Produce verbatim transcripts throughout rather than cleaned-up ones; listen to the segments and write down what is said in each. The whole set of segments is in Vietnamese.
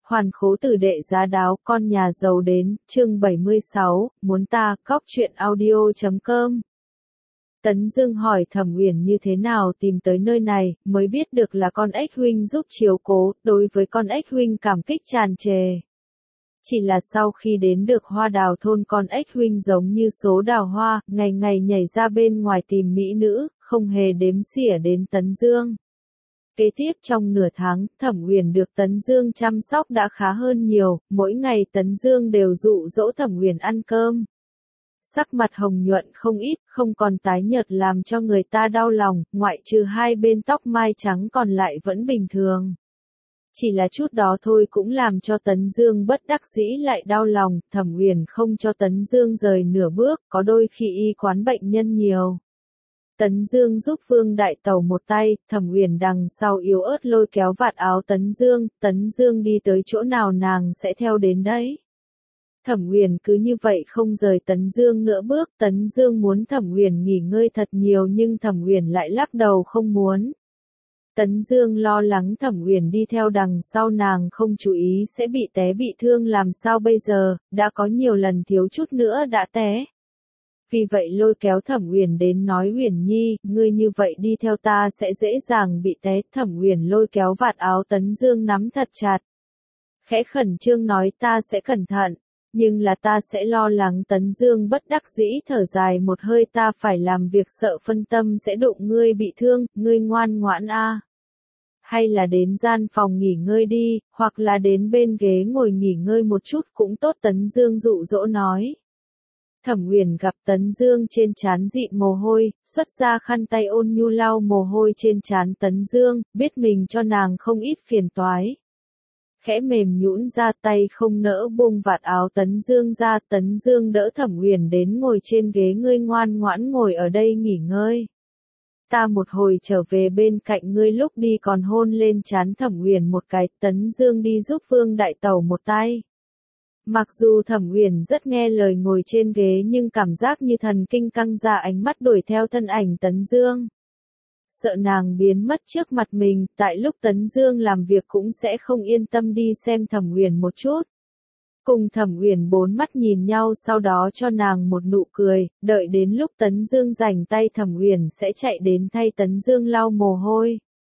Hoàn khố tử đệ giá đáo, con nhà giàu đến, chương bảy mươi sáu, muốn ta, cóc truyện audio chấm com. Tấn Dương hỏi Thẩm Uyển như thế nào tìm tới nơi này, mới biết được là con ếch huynh giúp chiếu cố, đối với con ếch huynh cảm kích tràn trề. Chỉ là sau khi đến được hoa đào thôn, con ếch huynh giống như số đào hoa, ngày ngày nhảy ra bên ngoài tìm mỹ nữ, không hề đếm xỉa đến Tấn Dương. Kế tiếp trong nửa tháng, Thẩm Uyển được Tấn Dương chăm sóc đã khá hơn nhiều, mỗi ngày Tấn Dương đều dụ dỗ Thẩm Uyển ăn cơm. Sắc mặt hồng nhuận không ít, không còn tái nhợt làm cho người ta đau lòng, ngoại trừ hai bên tóc mai trắng còn lại vẫn bình thường. Chỉ là chút đó thôi cũng làm cho Tấn Dương bất đắc dĩ lại đau lòng, Thẩm Uyển không cho Tấn Dương rời nửa bước, có đôi khi y quán bệnh nhân nhiều. Tấn Dương giúp Vương Đại Tẩu một tay, Thẩm Uyển đằng sau yếu ớt lôi kéo vạt áo Tấn Dương, Tấn Dương đi tới chỗ nào nàng sẽ theo đến đấy. Thẩm Uyển cứ như vậy không rời Tấn Dương nửa bước, Tấn Dương muốn Thẩm Uyển nghỉ ngơi thật nhiều nhưng Thẩm Uyển lại lắc đầu không muốn. Tấn Dương lo lắng Thẩm Uyển đi theo đằng sau nàng không chú ý sẽ bị té bị thương làm sao bây giờ, đã có nhiều lần thiếu chút nữa đã té. Vì vậy lôi kéo Thẩm Uyển đến nói Uyển Nhi, ngươi như vậy đi theo ta sẽ dễ dàng bị té. Thẩm Uyển lôi kéo vạt áo Tấn Dương nắm thật chặt. Khẽ khẩn trương nói ta sẽ cẩn thận, nhưng là ta sẽ lo lắng. Tấn Dương bất đắc dĩ thở dài một hơi, ta phải làm việc sợ phân tâm sẽ đụng ngươi bị thương, ngươi ngoan ngoãn a. À. Hay là đến gian phòng nghỉ ngơi đi, hoặc là đến bên ghế ngồi nghỉ ngơi một chút cũng tốt. Tấn Dương dụ dỗ nói. Thẩm Uyển gặp Tấn Dương trên trán dịn mồ hôi, xuất ra khăn tay ôn nhu lau mồ hôi trên trán Tấn Dương, biết mình cho nàng không ít phiền toái. Khẽ mềm nhũn ra tay không nỡ buông vạt áo Tấn Dương ra, Tấn Dương đỡ Thẩm Uyển đến ngồi trên ghế, ngươi ngoan ngoãn ngồi ở đây nghỉ ngơi. Ta một hồi trở về bên cạnh ngươi, lúc đi còn hôn lên trán Thẩm Uyển một cái. Tấn Dương đi giúp Vương Đại Tẩu một tay. Mặc dù Thẩm Uyển rất nghe lời ngồi trên ghế nhưng cảm giác như thần kinh căng ra, ánh mắt đuổi theo thân ảnh Tấn Dương. Sợ nàng biến mất trước mặt mình, tại lúc Tấn Dương làm việc cũng sẽ không yên tâm đi xem Thẩm Uyển một chút. Cùng Thẩm Uyển bốn mắt nhìn nhau, sau đó cho nàng một nụ cười, đợi đến lúc Tấn Dương rảnh tay Thẩm Uyển sẽ chạy đến thay Tấn Dương lau mồ hôi.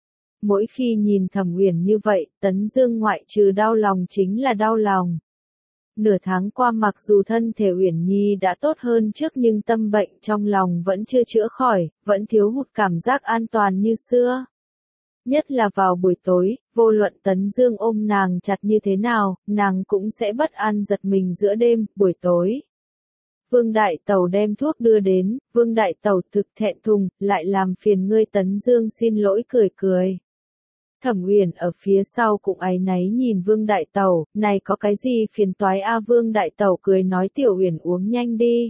Mỗi khi nhìn Thẩm Uyển như vậy, Tấn Dương ngoại trừ đau lòng chính là đau lòng. Nửa tháng qua mặc dù thân thể Uyển Nhi đã tốt hơn trước nhưng tâm bệnh trong lòng vẫn chưa chữa khỏi, vẫn thiếu hụt cảm giác an toàn như xưa. Nhất là vào buổi tối, vô luận Tấn Dương ôm nàng chặt như thế nào, nàng cũng sẽ bất an giật mình giữa đêm, buổi tối. Vương Đại Tẩu đem thuốc đưa đến, Vương Đại Tẩu thực thẹn thùng, lại làm phiền ngươi. Tấn Dương xin lỗi cười cười. Thẩm Uyển ở phía sau cũng áy náy nhìn Vương Đại Tẩu, này có cái gì phiền toái a? Vương Đại Tẩu cười nói Tiểu Uyển uống nhanh đi.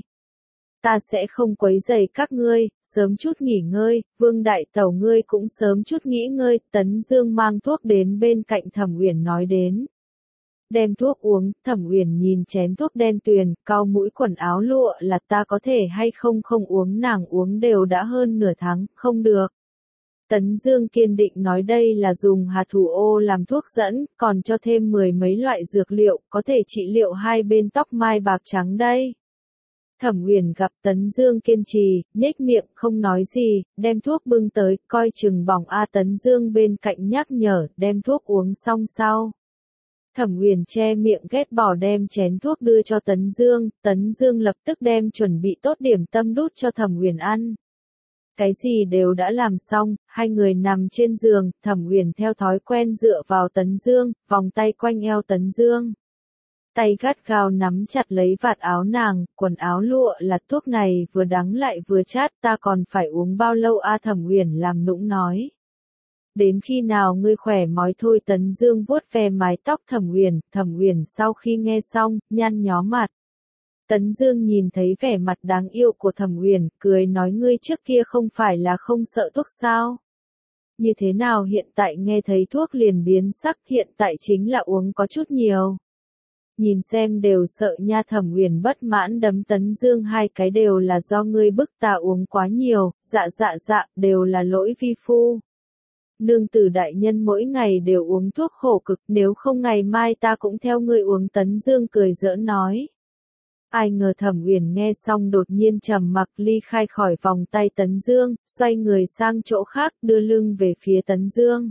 Ta sẽ không quấy rầy các ngươi, sớm chút nghỉ ngơi. Vương Đại Tẩu ngươi cũng sớm chút nghỉ ngơi. Tấn Dương mang thuốc đến bên cạnh Thẩm Uyển nói đến. Đem thuốc uống, Thẩm Uyển nhìn chén thuốc đen tuyền, cau mũi, quần áo lụa là ta có thể hay không không uống, nàng uống đều đã hơn nửa tháng, không được. Tấn Dương kiên định nói đây là dùng hạt thủ ô làm thuốc dẫn, còn cho thêm mười mấy loại dược liệu, có thể trị liệu hai bên tóc mai bạc trắng đây. Thẩm Uyển gặp Tấn Dương kiên trì, nhếch miệng không nói gì, đem thuốc bưng tới, coi chừng bỏng a. Tấn Dương bên cạnh nhắc nhở, đem thuốc uống xong sau. Thẩm Uyển che miệng ghét bỏ đem chén thuốc đưa cho Tấn Dương, Tấn Dương lập tức đem chuẩn bị tốt điểm tâm đút cho Thẩm Uyển ăn. Cái gì đều đã làm xong, hai người nằm trên giường, Thẩm Uyển theo thói quen dựa vào Tấn Dương, vòng tay quanh eo Tấn Dương. Tay gắt gao nắm chặt lấy vạt áo nàng, quần áo lụa là thuốc này vừa đắng lại vừa chát, ta còn phải uống bao lâu a? Thẩm Uyển làm nũng nói. Đến khi nào ngươi khỏe mói thôi. Tấn Dương vuốt ve mái tóc Thẩm Uyển, Thẩm Uyển sau khi nghe xong, nhăn nhó mặt. Tấn Dương nhìn thấy vẻ mặt đáng yêu của Thẩm Uyển, cười nói ngươi trước kia không phải là không sợ thuốc sao? Như thế nào hiện tại nghe thấy thuốc liền biến sắc, hiện tại chính là uống có chút nhiều. Nhìn xem đều sợ nha. Thẩm Uyển bất mãn đấm Tấn Dương hai cái, đều là do ngươi bức ta uống quá nhiều, dạ dạ dạ, đều là lỗi vi phu. Nương tử đại nhân mỗi ngày đều uống thuốc khổ cực, nếu không ngày mai ta cũng theo ngươi uống. Tấn Dương cười giỡn nói. Ai ngờ Thẩm Uyển nghe xong đột nhiên trầm mặc ly khai khỏi vòng tay Tấn Dương, xoay người sang chỗ khác đưa lưng về phía Tấn Dương.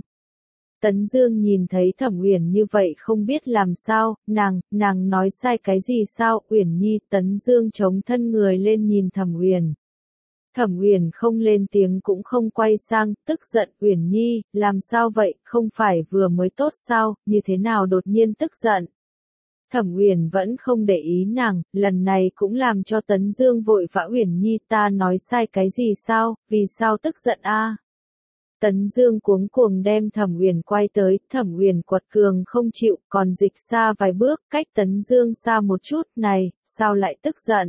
Tấn Dương nhìn thấy Thẩm Uyển như vậy không biết làm sao, nàng, nàng nói sai cái gì sao? Uyển Nhi. Tấn Dương chống thân người lên nhìn Thẩm Uyển. Thẩm Uyển không lên tiếng cũng không quay sang, tức giận. Uyển Nhi, làm sao vậy, không phải vừa mới tốt sao, như thế nào đột nhiên tức giận? Thẩm Uyển vẫn không để ý nàng, lần này cũng làm cho Tấn Dương vội vã. Uyển Nhi, ta nói sai cái gì sao, vì sao tức giận a? Tấn Dương cuống cuồng đem Thẩm Uyển quay tới, Thẩm Uyển quật cường không chịu, còn dịch xa vài bước, cách Tấn Dương xa một chút. Này, sao lại tức giận?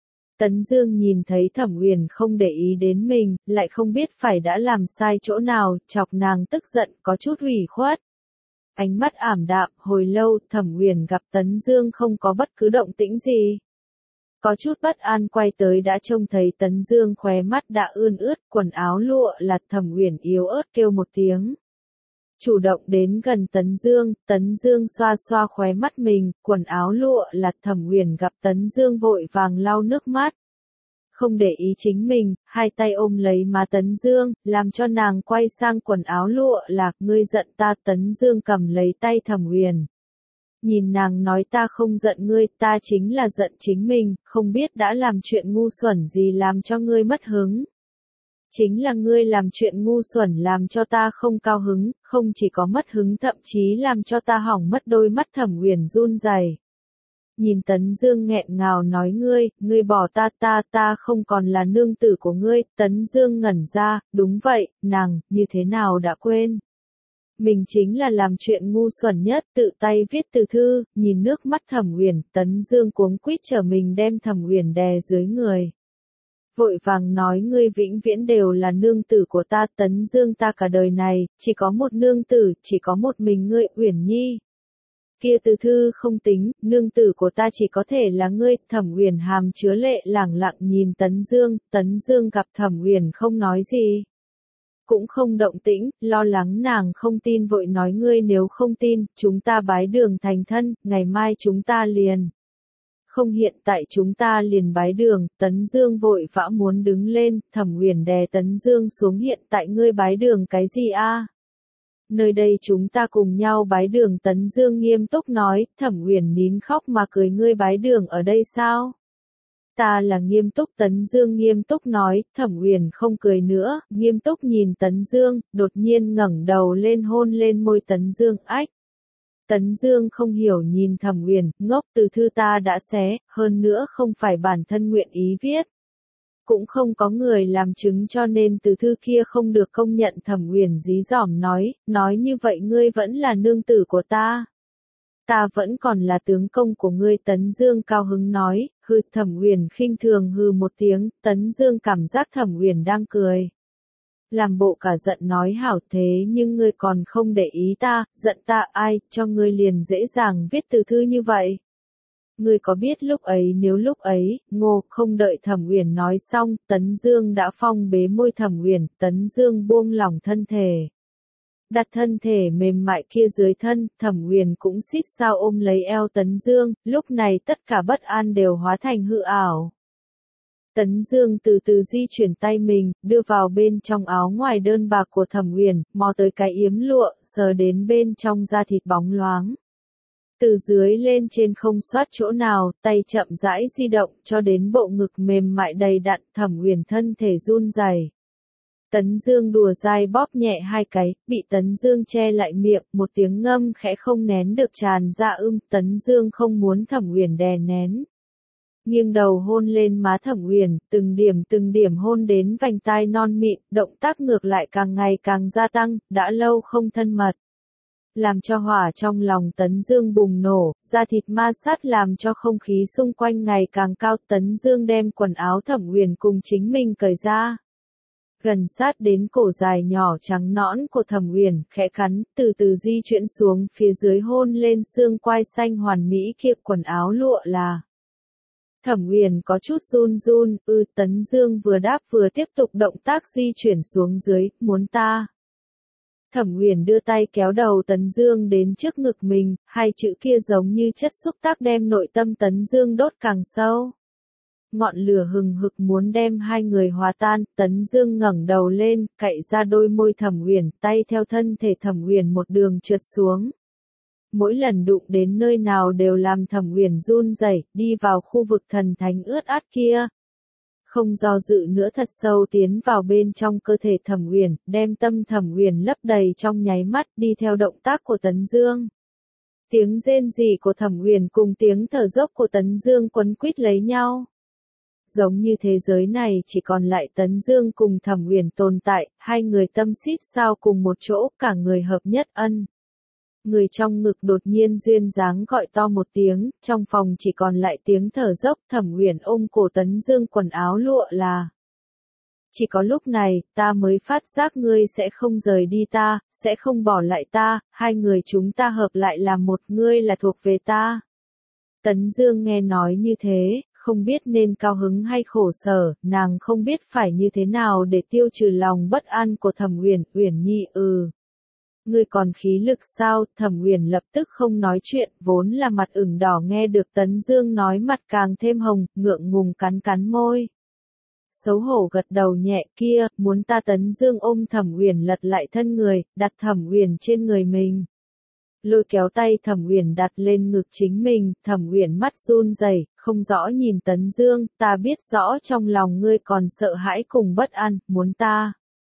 Tấn Dương nhìn thấy Thẩm Uyển không để ý đến mình, lại không biết phải đã làm sai chỗ nào, chọc nàng tức giận, có chút ủy khuất. Ánh mắt ảm đạm, hồi lâu, Thẩm Uyển gặp Tấn Dương không có bất cứ động tĩnh gì. Có chút bất an quay tới đã trông thấy Tấn Dương khóe mắt đã ươn ướt, quần áo lụa lạt. Thẩm Uyển yếu ớt kêu một tiếng. Chủ động đến gần Tấn Dương, Tấn Dương xoa xoa khóe mắt mình, quần áo lụa lạt. Thẩm Uyển gặp Tấn Dương vội vàng lau nước mắt. Không để ý chính mình, hai tay ôm lấy má Tấn Dương, làm cho nàng quay sang quần áo lụa lạc. Ngươi giận ta? Tấn Dương cầm lấy tay Thẩm Uyển. Nhìn nàng nói ta không giận ngươi, ta chính là giận chính mình, không biết đã làm chuyện ngu xuẩn gì làm cho ngươi mất hứng. Chính là ngươi làm chuyện ngu xuẩn làm cho ta không cao hứng, không chỉ có mất hứng thậm chí làm cho ta hỏng mất đôi mắt. Thẩm Uyển run rẩy. Nhìn Tấn Dương nghẹn ngào nói ngươi, ngươi bỏ ta ta ta không còn là nương tử của ngươi. Tấn Dương ngẩn ra, đúng vậy, nàng, như thế nào đã quên. Mình chính là làm chuyện ngu xuẩn nhất, tự tay viết từ thư. Nhìn nước mắt Thẩm Uyển, Tấn Dương cuống quýt trở mình đem Thẩm Uyển đè dưới người. Vội vàng nói ngươi vĩnh viễn đều là nương tử của ta. Tấn Dương, ta cả đời này, chỉ có một nương tử, chỉ có một mình ngươi. Uyển Nhi. Kia từ thư không tính, nương tử của ta chỉ có thể là ngươi. Thẩm Uyển hàm chứa lệ lẳng lặng nhìn Tấn Dương. Tấn Dương gặp Thẩm Uyển không nói gì, cũng không động tĩnh, lo lắng nàng không tin vội nói ngươi nếu không tin, chúng ta bái đường thành thân, ngày mai chúng ta liền. Không, hiện tại chúng ta liền bái đường. Tấn Dương vội vã muốn đứng lên, Thẩm Uyển đè Tấn Dương xuống. Hiện tại ngươi bái đường cái gì a? Nơi đây chúng ta cùng nhau bái đường. Tấn Dương nghiêm túc nói. Thẩm Uyển nín khóc mà cười. Ngươi bái đường ở đây sao? Ta là nghiêm túc. Tấn Dương nghiêm túc nói. Thẩm Uyển không cười nữa, nghiêm túc nhìn Tấn Dương, đột nhiên ngẩng đầu lên hôn lên môi Tấn Dương. Ách! Tấn Dương không hiểu nhìn Thẩm Uyển, ngốc, từ thư ta đã xé, hơn nữa không phải bản thân nguyện ý viết. Cũng không có người làm chứng cho nên từ thư kia không được công nhận. Thẩm Uyển dí dỏm nói, nói như vậy ngươi vẫn là nương tử của ta. Ta vẫn còn là tướng công của ngươi. Tấn Dương cao hứng nói. Hừ. Thẩm Uyển khinh thường hừ một tiếng. Tấn Dương cảm giác Thẩm Uyển đang cười, làm bộ cả giận nói hảo thế nhưng ngươi còn không để ý ta, giận ta ai, cho ngươi liền dễ dàng viết từ thư như vậy. Ngươi có biết lúc ấy nếu lúc ấy, ngô, không đợi Thẩm Uyển nói xong, Tấn Dương đã phong bế môi Thẩm Uyển. Tấn Dương buông lỏng thân thể, đặt thân thể mềm mại kia dưới thân. Thẩm Uyển cũng xít sao ôm lấy eo Tấn Dương, lúc này tất cả bất an đều hóa thành hư ảo. Tấn Dương từ từ di chuyển tay mình, đưa vào bên trong áo ngoài đơn bạc của Thẩm Uyển, mò tới cái yếm lụa, sờ đến bên trong da thịt bóng loáng. Từ dưới lên trên không soát chỗ nào, tay chậm rãi di động cho đến bộ ngực mềm mại đầy đặn. Thẩm Uyển thân thể run rẩy. Tấn Dương đùa dai bóp nhẹ hai cái, bị Tấn Dương che lại miệng, một tiếng ngâm khẽ không nén được tràn ra. Ưm. Tấn Dương không muốn Thẩm Uyển đè nén, nghiêng đầu hôn lên má Thẩm Uyển, từng điểm từng điểm hôn đến vành tai non mịn, động tác ngược lại càng ngày càng gia tăng, đã lâu không thân mật, làm cho hỏa trong lòng Tấn Dương bùng nổ, da thịt ma sát làm cho không khí xung quanh ngày càng cao. Tấn Dương đem quần áo Thẩm Uyển cùng chính mình cởi ra, gần sát đến cổ dài nhỏ trắng nõn của Thẩm Uyển, khẽ cắn, từ từ di chuyển xuống phía dưới hôn lên xương quai xanh hoàn mỹ kia. Quần áo lụa là. Thẩm Uyển có chút run run. Ư. Tấn Dương vừa đáp vừa tiếp tục động tác di chuyển xuống dưới. Muốn ta Thẩm Uyển đưa tay kéo đầu Tấn Dương đến trước ngực mình, hai chữ kia giống như chất xúc tác đem nội tâm Tấn Dương đốt càng sâu. Ngọn lửa hừng hực muốn đem hai người hòa tan, Tấn Dương ngẩng đầu lên, cạy ra đôi môi Thẩm Uyển, tay theo thân thể Thẩm Uyển một đường trượt xuống. Mỗi lần đụng đến nơi nào đều làm Thẩm Uyển run rẩy, đi vào khu vực thần thánh ướt át kia. Không do dự nữa thật sâu tiến vào bên trong cơ thể Thẩm Uyển, đem tâm Thẩm Uyển lấp đầy trong nháy mắt, đi theo động tác của Tấn Dương. Tiếng rên rỉ của Thẩm Uyển cùng tiếng thở dốc của Tấn Dương quấn quýt lấy nhau. Giống như thế giới này chỉ còn lại Tấn Dương cùng Thẩm Uyển tồn tại, hai người tâm xít sao cùng một chỗ, cả người hợp nhất ân. Người trong ngực đột nhiên duyên dáng gọi to một tiếng, trong phòng chỉ còn lại tiếng thở dốc. Thẩm Uyển ôm cổ Tấn Dương quần áo lụa là. Chỉ có lúc này, ta mới phát giác ngươi sẽ không rời đi ta, sẽ không bỏ lại ta, hai người chúng ta hợp lại là một, ngươi là thuộc về ta. Tấn Dương nghe nói như thế, không biết nên cao hứng hay khổ sở, nàng không biết phải như thế nào để tiêu trừ lòng bất an của Thẩm Uyển. Uyển Nhi, ừ. Ngươi còn khí lực sao? Thẩm Uyển lập tức không nói chuyện, vốn là mặt ửng đỏ nghe được Tấn Dương nói mặt càng thêm hồng, ngượng ngùng cắn cắn môi. Xấu hổ gật đầu nhẹ, kia, muốn ta? Tấn Dương ôm Thẩm Uyển lật lại thân người, đặt Thẩm Uyển trên người mình. Lôi kéo tay Thẩm Uyển đặt lên ngực chính mình, Thẩm Uyển mắt run rẩy, không rõ nhìn Tấn Dương, ta biết rõ trong lòng ngươi còn sợ hãi cùng bất an, muốn ta.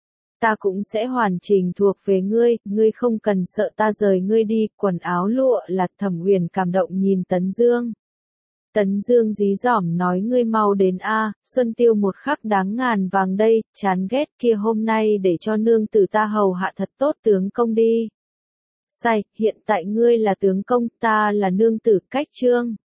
Ta cũng sẽ hoàn chỉnh thuộc về ngươi, ngươi không cần sợ ta rời ngươi đi. Quần áo lụa là. Thẩm Uyển cảm động nhìn Tấn Dương. Tấn Dương dí dỏm nói, ngươi mau đến a, Xuân Tiêu một khắc đáng ngàn vàng đây, chán ghét kia, hôm nay để cho nương tử ta hầu hạ thật tốt tướng công đi. Sai, hiện tại ngươi là tướng công, ta là nương tử, cách chương.